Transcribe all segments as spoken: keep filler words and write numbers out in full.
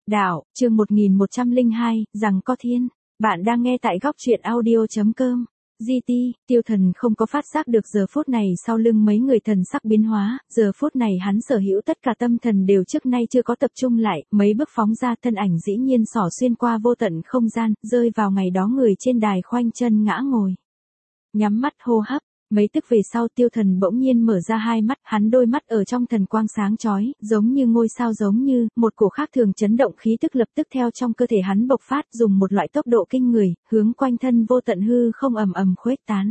Đạo, chương một nghìn một trăm lẻ hai, rằng có thiên. Bạn đang nghe tại góc truyện audio.com. giê tê, Tiêu Thần không có phát giác được giờ phút này sau lưng mấy người thần sắc biến hóa, giờ phút này hắn sở hữu tất cả tâm thần đều trước nay chưa có tập trung lại, mấy bước phóng ra thân ảnh dĩ nhiên xỏ xuyên qua vô tận không gian, rơi vào ngày đó người trên đài khoanh chân ngã ngồi. Nhắm mắt hô hấp. Mấy tức về sau Tiêu Thần bỗng nhiên mở ra hai mắt, hắn đôi mắt ở trong thần quang sáng chói, giống như ngôi sao giống như, một cổ khác thường chấn động khí tức lập tức theo trong cơ thể hắn bộc phát dùng một loại tốc độ kinh người, hướng quanh thân vô tận hư không ầm ầm khuếch tán.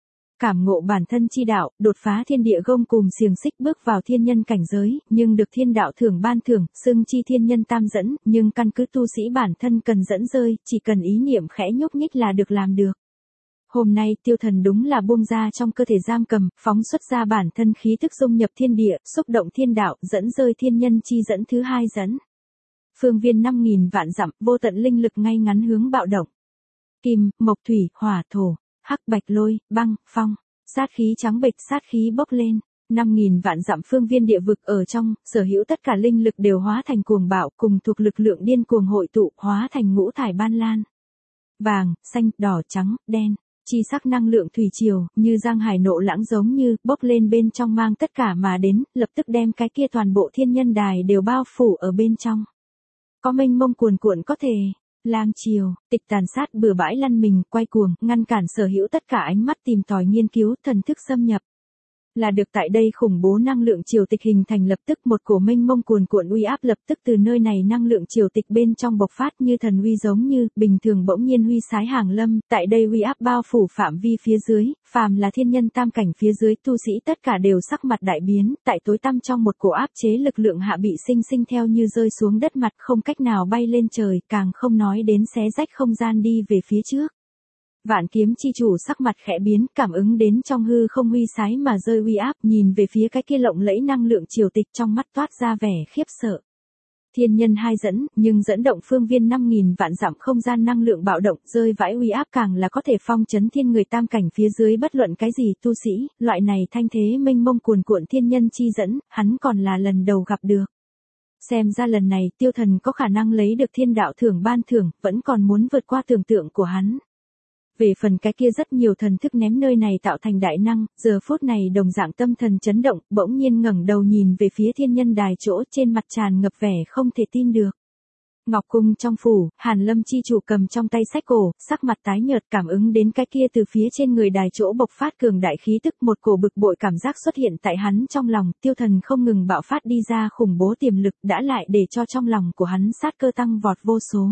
Cảm ngộ bản thân chi đạo, đột phá thiên địa gông cùm xiềng xích bước vào thiên nhân cảnh giới, nhưng được thiên đạo thưởng ban thưởng, xưng chi thiên nhân tam dẫn, nhưng căn cứ tu sĩ bản thân cần dẫn rơi, chỉ cần ý niệm khẽ nhúc nhích là được làm được. Hôm nay Tiêu Thần đúng là buông ra trong cơ thể giam cầm, phóng xuất ra bản thân khí thức dung nhập thiên địa, xúc động thiên đạo, dẫn rơi thiên nhân chi dẫn thứ hai dẫn. Phương viên năm nghìn vạn dặm, vô tận linh lực ngay ngắn hướng bạo động. Kim, mộc thủy, hỏa thổ, hắc bạch lôi, băng, phong, sát khí trắng bệch, sát khí bốc lên. năm nghìn vạn dặm phương viên địa vực ở trong, sở hữu tất cả linh lực đều hóa thành cuồng bạo, cùng thuộc lực lượng điên cuồng hội tụ, hóa thành ngũ thải ban lan. Vàng, xanh, đỏ, trắng, đen. Chi sắc năng lượng thủy triều, như giang hải nộ lãng giống như, bốc lên bên trong mang tất cả mà đến, lập tức đem cái kia toàn bộ thiên nhân đài đều bao phủ ở bên trong. Có mênh mông cuồn cuộn có thể, lang triều, tịch tàn sát bừa bãi lăn mình, quay cuồng, ngăn cản sở hữu tất cả ánh mắt tìm tòi nghiên cứu, thần thức xâm nhập. Là được tại đây khủng bố năng lượng triều tịch hình thành lập tức một cổ mênh mông cuồn cuộn uy áp lập tức từ nơi này năng lượng triều tịch bên trong bộc phát như thần uy giống như, bình thường bỗng nhiên huy sái hàng lâm, tại đây uy áp bao phủ phạm vi phía dưới, phàm là thiên nhân tam cảnh phía dưới tu sĩ tất cả đều sắc mặt đại biến, tại tối tăm trong một cổ áp chế lực lượng hạ bị sinh sinh theo như rơi xuống đất mặt không cách nào bay lên trời, càng không nói đến xé rách không gian đi về phía trước. Vạn kiếm chi chủ sắc mặt khẽ biến, cảm ứng đến trong hư không huy sái mà rơi uy áp, nhìn về phía cái kia lộng lẫy năng lượng triều tịch trong mắt toát ra vẻ khiếp sợ. Thiên nhân hai dẫn, nhưng dẫn động phương viên năm nghìn vạn dặm không gian năng lượng bạo động, rơi vãi uy áp càng là có thể phong chấn thiên người tam cảnh phía dưới bất luận cái gì tu sĩ, loại này thanh thế mênh mông cuồn cuộn thiên nhân chi dẫn, hắn còn là lần đầu gặp được. Xem ra lần này Tiêu Thần có khả năng lấy được thiên đạo thưởng ban thưởng, vẫn còn muốn vượt qua tưởng tượng của hắn. Về phần cái kia rất nhiều thần thức ném nơi này tạo thành đại năng, giờ phút này đồng dạng tâm thần chấn động, bỗng nhiên ngẩng đầu nhìn về phía thiên nhân đài chỗ trên mặt tràn ngập vẻ không thể tin được. Ngọc cung trong phủ, Hàn Lâm chi chủ cầm trong tay sách cổ, sắc mặt tái nhợt cảm ứng đến cái kia từ phía trên người đài chỗ bộc phát cường đại khí tức một cổ bực bội cảm giác xuất hiện tại hắn trong lòng, Tiêu Thần không ngừng bạo phát đi ra khủng bố tiềm lực đã lại để cho trong lòng của hắn sát cơ tăng vọt vô số.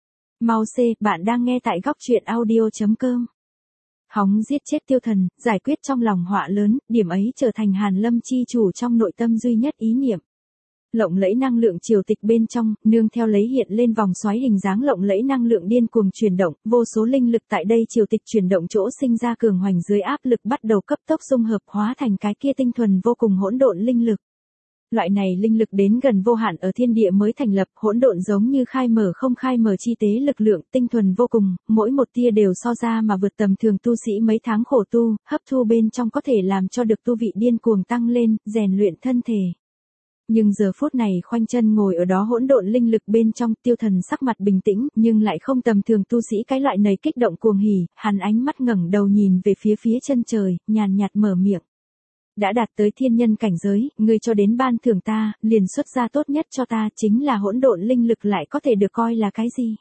Mau C, bạn đang nghe tại góc truyện audio.com. Hóng giết chết Tiêu Thần, giải quyết trong lòng họa lớn, điểm ấy trở thành Hàn Lâm chi chủ trong nội tâm duy nhất ý niệm. Lộng lẫy năng lượng triều tịch bên trong, nương theo lấy hiện lên vòng xoáy hình dáng lộng lẫy năng lượng điên cuồng chuyển động, vô số linh lực tại đây triều tịch chuyển động chỗ sinh ra cường hoành dưới áp lực bắt đầu cấp tốc dung hợp hóa thành cái kia tinh thuần vô cùng hỗn độn linh lực. Loại này linh lực đến gần vô hạn ở thiên địa mới thành lập, hỗn độn giống như khai mở không khai mở chi tế lực lượng, tinh thuần vô cùng, mỗi một tia đều so ra mà vượt tầm thường tu sĩ mấy tháng khổ tu, hấp thu bên trong có thể làm cho được tu vị điên cuồng tăng lên, rèn luyện thân thể. Nhưng giờ phút này khoanh chân ngồi ở đó hỗn độn linh lực bên trong, Tiêu Thần sắc mặt bình tĩnh, nhưng lại không tầm thường tu sĩ cái loại này kích động cuồng hỉ, hắn ánh mắt ngẩng đầu nhìn về phía phía chân trời, nhàn nhạt mở miệng. Đã đạt tới thiên nhân cảnh giới, ngươi cho đến ban thưởng ta, liền xuất ra tốt nhất cho ta chính là hỗn độn linh lực lại có thể được coi là cái gì?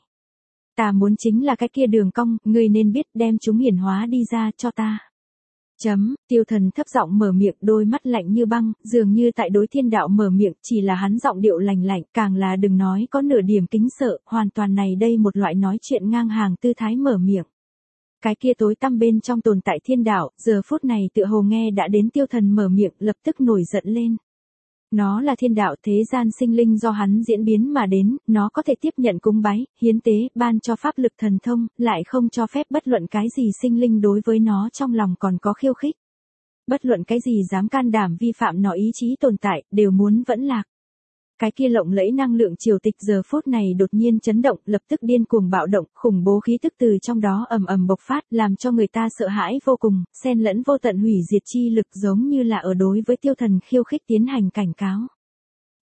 Ta muốn chính là cái kia đường cong, ngươi nên biết đem chúng hiển hóa đi ra cho ta. Chấm, Tiêu Thần thấp giọng mở miệng, đôi mắt lạnh như băng, dường như tại đối thiên đạo mở miệng, chỉ là hắn giọng điệu lành lạnh, càng là đừng nói có nửa điểm kính sợ, hoàn toàn này đây một loại nói chuyện ngang hàng tư thái mở miệng. Cái kia tối tăm bên trong tồn tại thiên đạo, giờ phút này tựa hồ nghe đã đến Tiêu Thần mở miệng, lập tức nổi giận lên. Nó là thiên đạo thế gian sinh linh do hắn diễn biến mà đến, nó có thể tiếp nhận cúng bái, hiến tế, ban cho pháp lực thần thông, lại không cho phép bất luận cái gì sinh linh đối với nó trong lòng còn có khiêu khích. Bất luận cái gì dám can đảm vi phạm nó ý chí tồn tại, đều muốn vẫn lạc. Cái kia lộng lẫy năng lượng triều tịch giờ phút này đột nhiên chấn động, lập tức điên cuồng bạo động, khủng bố khí tức từ trong đó ầm ầm bộc phát, làm cho người ta sợ hãi vô cùng, xen lẫn vô tận hủy diệt chi lực giống như là ở đối với Tiêu Thần khiêu khích tiến hành cảnh cáo.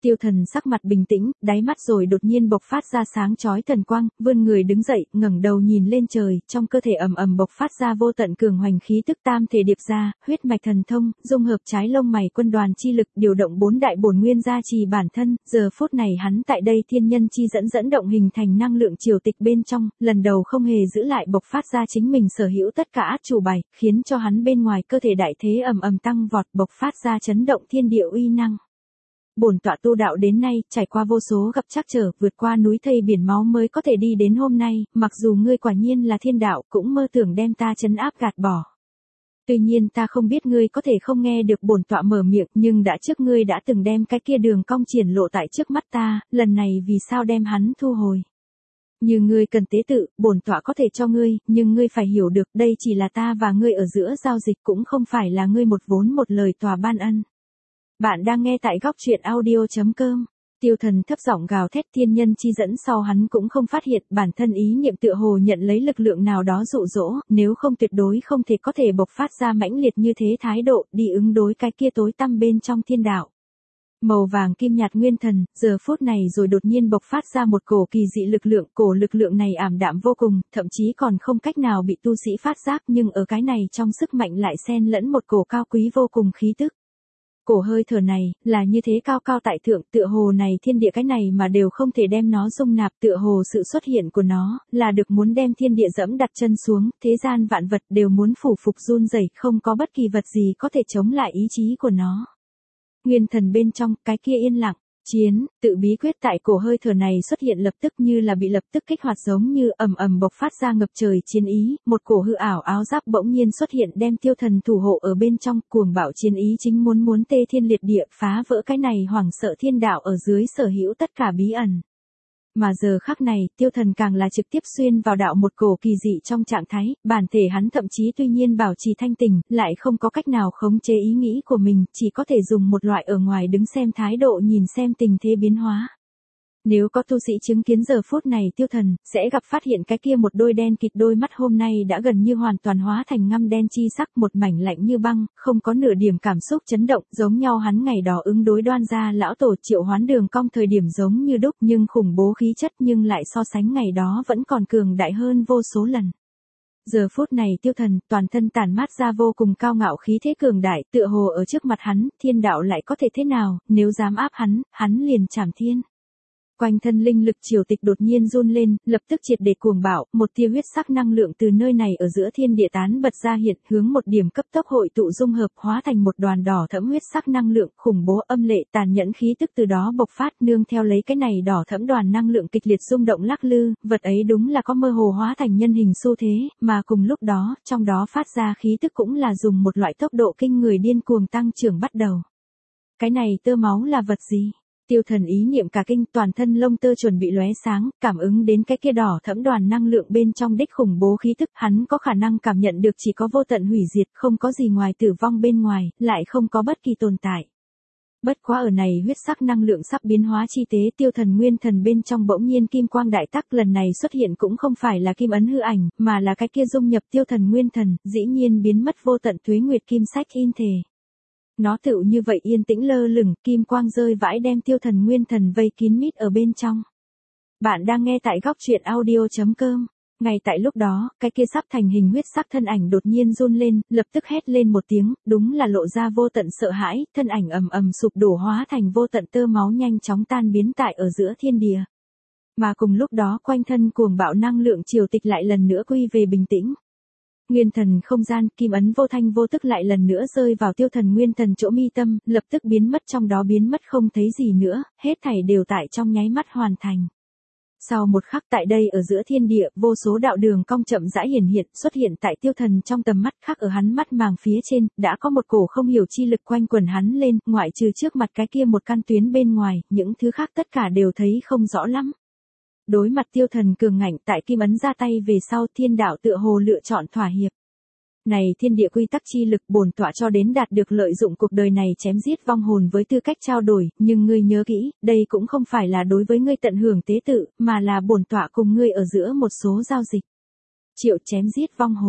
Tiêu Thần sắc mặt bình tĩnh, đáy mắt rồi đột nhiên bộc phát ra sáng chói thần quang, vươn người đứng dậy, ngẩng đầu nhìn lên trời, trong cơ thể ầm ầm bộc phát ra vô tận cường hoành khí tức tam thể điệp ra, huyết mạch thần thông, dung hợp trái lông mày quân đoàn chi lực, điều động bốn đại bổn nguyên gia trì bản thân, giờ phút này hắn tại đây thiên nhân chi dẫn dẫn động hình thành năng lượng triều tịch bên trong, lần đầu không hề giữ lại bộc phát ra chính mình sở hữu tất cả át chủ bài, khiến cho hắn bên ngoài cơ thể đại thế ầm ầm tăng vọt, bộc phát ra chấn động thiên địa uy năng. Bổn tọa tu đạo đến nay, trải qua vô số gặp trắc trở, vượt qua núi thây biển máu mới có thể đi đến hôm nay, mặc dù ngươi quả nhiên là thiên đạo, cũng mơ tưởng đem ta trấn áp gạt bỏ. Tuy nhiên ta không biết ngươi có thể không nghe được bổn tọa mở miệng, nhưng đã trước ngươi đã từng đem cái kia đường cong triển lộ tại trước mắt ta, lần này vì sao đem hắn thu hồi? Như ngươi cần tế tự, bổn tọa có thể cho ngươi, nhưng ngươi phải hiểu được đây chỉ là ta và ngươi ở giữa giao dịch, cũng không phải là ngươi một vốn một lời tòa ban ân. Bạn đang nghe tại góc truyện audio.com. Tiêu Thần thấp giọng gào thét, thiên nhân chi dẫn sau hắn cũng không phát hiện bản thân ý niệm tựa hồ nhận lấy lực lượng nào đó dụ dỗ, nếu không tuyệt đối không thể có thể bộc phát ra mãnh liệt như thế thái độ đi ứng đối cái kia tối tăm bên trong thiên đạo. Màu vàng kim nhạt nguyên thần, giờ phút này rồi đột nhiên bộc phát ra một cổ kỳ dị lực lượng, cổ lực lượng này ảm đạm vô cùng, thậm chí còn không cách nào bị tu sĩ phát giác, nhưng ở cái này trong sức mạnh lại xen lẫn một cổ cao quý vô cùng khí tức. Cổ hơi thở này, là như thế cao cao tại thượng, tựa hồ này thiên địa cái này mà đều không thể đem nó dung nạp, tựa hồ sự xuất hiện của nó, là được muốn đem thiên địa dẫm đặt chân xuống, thế gian vạn vật đều muốn phủ phục run rẩy, không có bất kỳ vật gì có thể chống lại ý chí của nó. Nguyên thần bên trong, cái kia yên lặng, chiến, tự bí quyết tại cổ hơi thở này xuất hiện lập tức như là bị lập tức kích hoạt, giống như ầm ầm bộc phát ra ngập trời chiến ý, một cổ hư ảo áo giáp bỗng nhiên xuất hiện đem Tiêu Thần thủ hộ ở bên trong, cuồng bạo chiến ý chính muốn muốn tê thiên liệt địa, phá vỡ cái này hoảng sợ thiên đạo ở dưới sở hữu tất cả bí ẩn. Mà giờ khắc này, Tiêu Thần càng là trực tiếp xuyên vào đạo một cổ kỳ dị trong trạng thái, bản thể hắn thậm chí tuy nhiên bảo trì thanh tỉnh, lại không có cách nào khống chế ý nghĩ của mình, chỉ có thể dùng một loại ở ngoài đứng xem thái độ nhìn xem tình thế biến hóa. Nếu có tu sĩ chứng kiến giờ phút này Tiêu Thần, sẽ gặp phát hiện cái kia một đôi đen kịt đôi mắt hôm nay đã gần như hoàn toàn hóa thành ngăm đen chi sắc, một mảnh lạnh như băng, không có nửa điểm cảm xúc chấn động, giống nhau hắn ngày đó ứng đối Đoan gia lão tổ triệu hoán đường cong thời điểm giống như đúc, nhưng khủng bố khí chất nhưng lại so sánh ngày đó vẫn còn cường đại hơn vô số lần. Giờ phút này Tiêu Thần, toàn thân tản mát ra vô cùng cao ngạo khí thế cường đại, tựa hồ ở trước mặt hắn, thiên đạo lại có thể thế nào, nếu dám áp hắn, hắn liền trảm thiên. Quanh thân linh lực triều tịch đột nhiên run lên, lập tức triệt để cuồng bạo, một tia huyết sắc năng lượng từ nơi này ở giữa thiên địa tán bật ra hiện, hướng một điểm cấp tốc hội tụ dung hợp, hóa thành một đoàn đỏ thẫm huyết sắc năng lượng, khủng bố âm lệ tàn nhẫn khí tức từ đó bộc phát, nương theo lấy cái này đỏ thẫm đoàn năng lượng kịch liệt rung động lắc lư, vật ấy đúng là có mơ hồ hóa thành nhân hình xu thế, mà cùng lúc đó, trong đó phát ra khí tức cũng là dùng một loại tốc độ kinh người điên cuồng tăng trưởng bắt đầu. Cái này tơ máu là vật gì? Tiêu Thần ý niệm cả kinh, toàn thân lông tơ chuẩn bị lóe sáng, cảm ứng đến cái kia đỏ thẫm đoàn năng lượng bên trong đích khủng bố khí tức, hắn có khả năng cảm nhận được chỉ có vô tận hủy diệt, không có gì ngoài tử vong bên ngoài, lại không có bất kỳ tồn tại. Bất quá ở này huyết sắc năng lượng sắp biến hóa chi tế, Tiêu Thần nguyên thần bên trong bỗng nhiên kim quang đại tắc, lần này xuất hiện cũng không phải là kim ấn hư ảnh, mà là cái kia dung nhập Tiêu Thần nguyên thần, dĩ nhiên biến mất vô tận tuế nguyệt kim sách in thể. Nó tựu như vậy yên tĩnh lơ lửng, kim quang rơi vãi đem Tiêu Thần nguyên thần vây kín mít ở bên trong. Bạn đang nghe tại góc truyện audio.com. Ngay tại lúc đó, cái kia sắp thành hình huyết sắc thân ảnh đột nhiên run lên, lập tức hét lên một tiếng, đúng là lộ ra vô tận sợ hãi, thân ảnh ầm ầm sụp đổ hóa thành vô tận tơ máu nhanh chóng tan biến tại ở giữa thiên địa. Mà cùng lúc đó quanh thân cuồng bạo năng lượng triều tịch lại lần nữa quy về bình tĩnh. Nguyên thần không gian, kim ấn vô thanh vô tức lại lần nữa rơi vào Tiêu Thần nguyên thần chỗ mi tâm, lập tức biến mất trong đó biến mất không thấy gì nữa, hết thảy đều tại trong nháy mắt hoàn thành. Sau một khắc tại đây ở giữa thiên địa, vô số đạo đường cong chậm rãi hiển hiện, xuất hiện tại Tiêu Thần trong tầm mắt, khác ở hắn mắt màng phía trên, đã có một cổ không hiểu chi lực quanh quần hắn lên, ngoại trừ trước mặt cái kia một căn tuyến bên ngoài, những thứ khác tất cả đều thấy không rõ lắm. Đối mặt Tiêu Thần cường ngạnh tại kim ấn ra tay về sau, thiên đạo tựa hồ lựa chọn thỏa hiệp. Này thiên địa quy tắc chi lực bổn tọa cho đến đạt được lợi dụng cuộc đời này chém giết vong hồn với tư cách trao đổi, nhưng ngươi nhớ kỹ, đây cũng không phải là đối với ngươi tận hưởng tế tự, mà là bổn tọa cùng ngươi ở giữa một số giao dịch. Triệu chém giết vong hồn.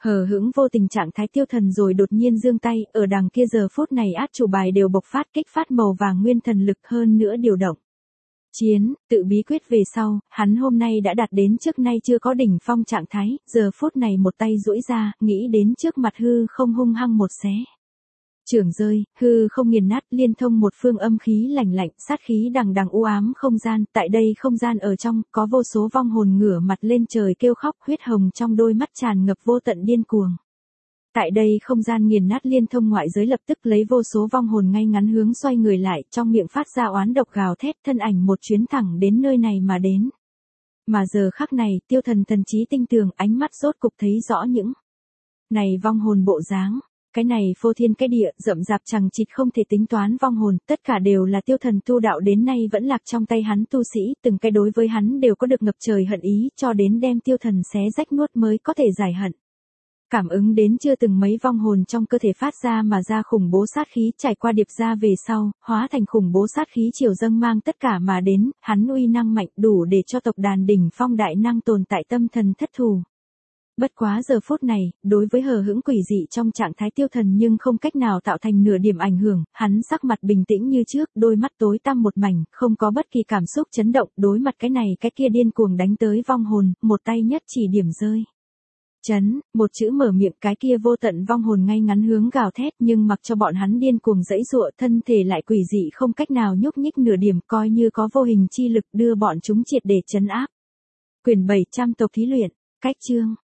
Hờ hững vô tình trạng thái tiêu thần rồi đột nhiên giương tay, ở đằng kia giờ phút này át chủ bài đều bộc phát kích phát màu vàng nguyên thần lực hơn nữa điều động. Chiến, tự bí quyết về sau, hắn hôm nay đã đạt đến trước nay chưa có đỉnh phong trạng thái, giờ phút này một tay duỗi ra, nghĩ đến trước mặt hư không hung hăng một xé. Trưởng rơi, hư không nghiền nát liên thông một phương âm khí lạnh lạnh, sát khí đằng đằng u ám không gian, tại đây không gian ở trong, có vô số vong hồn ngửa mặt lên trời kêu khóc huyết hồng trong đôi mắt tràn ngập vô tận điên cuồng. Tại đây không gian nghiền nát liên thông ngoại giới lập tức lấy vô số vong hồn ngay ngắn hướng xoay người lại, trong miệng phát ra oán độc gào thét, thân ảnh một chuyến thẳng đến nơi này mà đến. Mà giờ khắc này, tiêu thần thần trí tinh tường, ánh mắt rốt cục thấy rõ những này vong hồn bộ dáng. Cái này phô thiên cái địa, rậm rạp chằng chịt không thể tính toán vong hồn, tất cả đều là tiêu thần tu đạo đến nay vẫn lạc trong tay hắn tu sĩ, từng cái đối với hắn đều có được ngập trời hận ý, cho đến đem tiêu thần xé rách nuốt mới có thể giải hận. Cảm ứng đến chưa từng mấy vong hồn trong cơ thể phát ra mà ra khủng bố sát khí trải qua điệp ra về sau, hóa thành khủng bố sát khí chiều dâng mang tất cả mà đến, hắn uy năng mạnh đủ để cho tộc đàn đỉnh phong đại năng tồn tại tâm thần thất thù. Bất quá giờ phút này, đối với hờ hững quỷ dị trong trạng thái tiêu thần nhưng không cách nào tạo thành nửa điểm ảnh hưởng, hắn sắc mặt bình tĩnh như trước, đôi mắt tối tăm một mảnh, không có bất kỳ cảm xúc chấn động, đối mặt cái này cái kia điên cuồng đánh tới vong hồn, một tay nhất chỉ điểm rơi. Chấn, một chữ mở miệng cái kia vô tận vong hồn ngay ngắn hướng gào thét nhưng mặc cho bọn hắn điên cuồng dẫy dụa thân thể lại quỷ dị không cách nào nhúc nhích nửa điểm coi như có vô hình chi lực đưa bọn chúng triệt để chấn áp. Quyển bảy trăm tộc thí luyện, cách chương.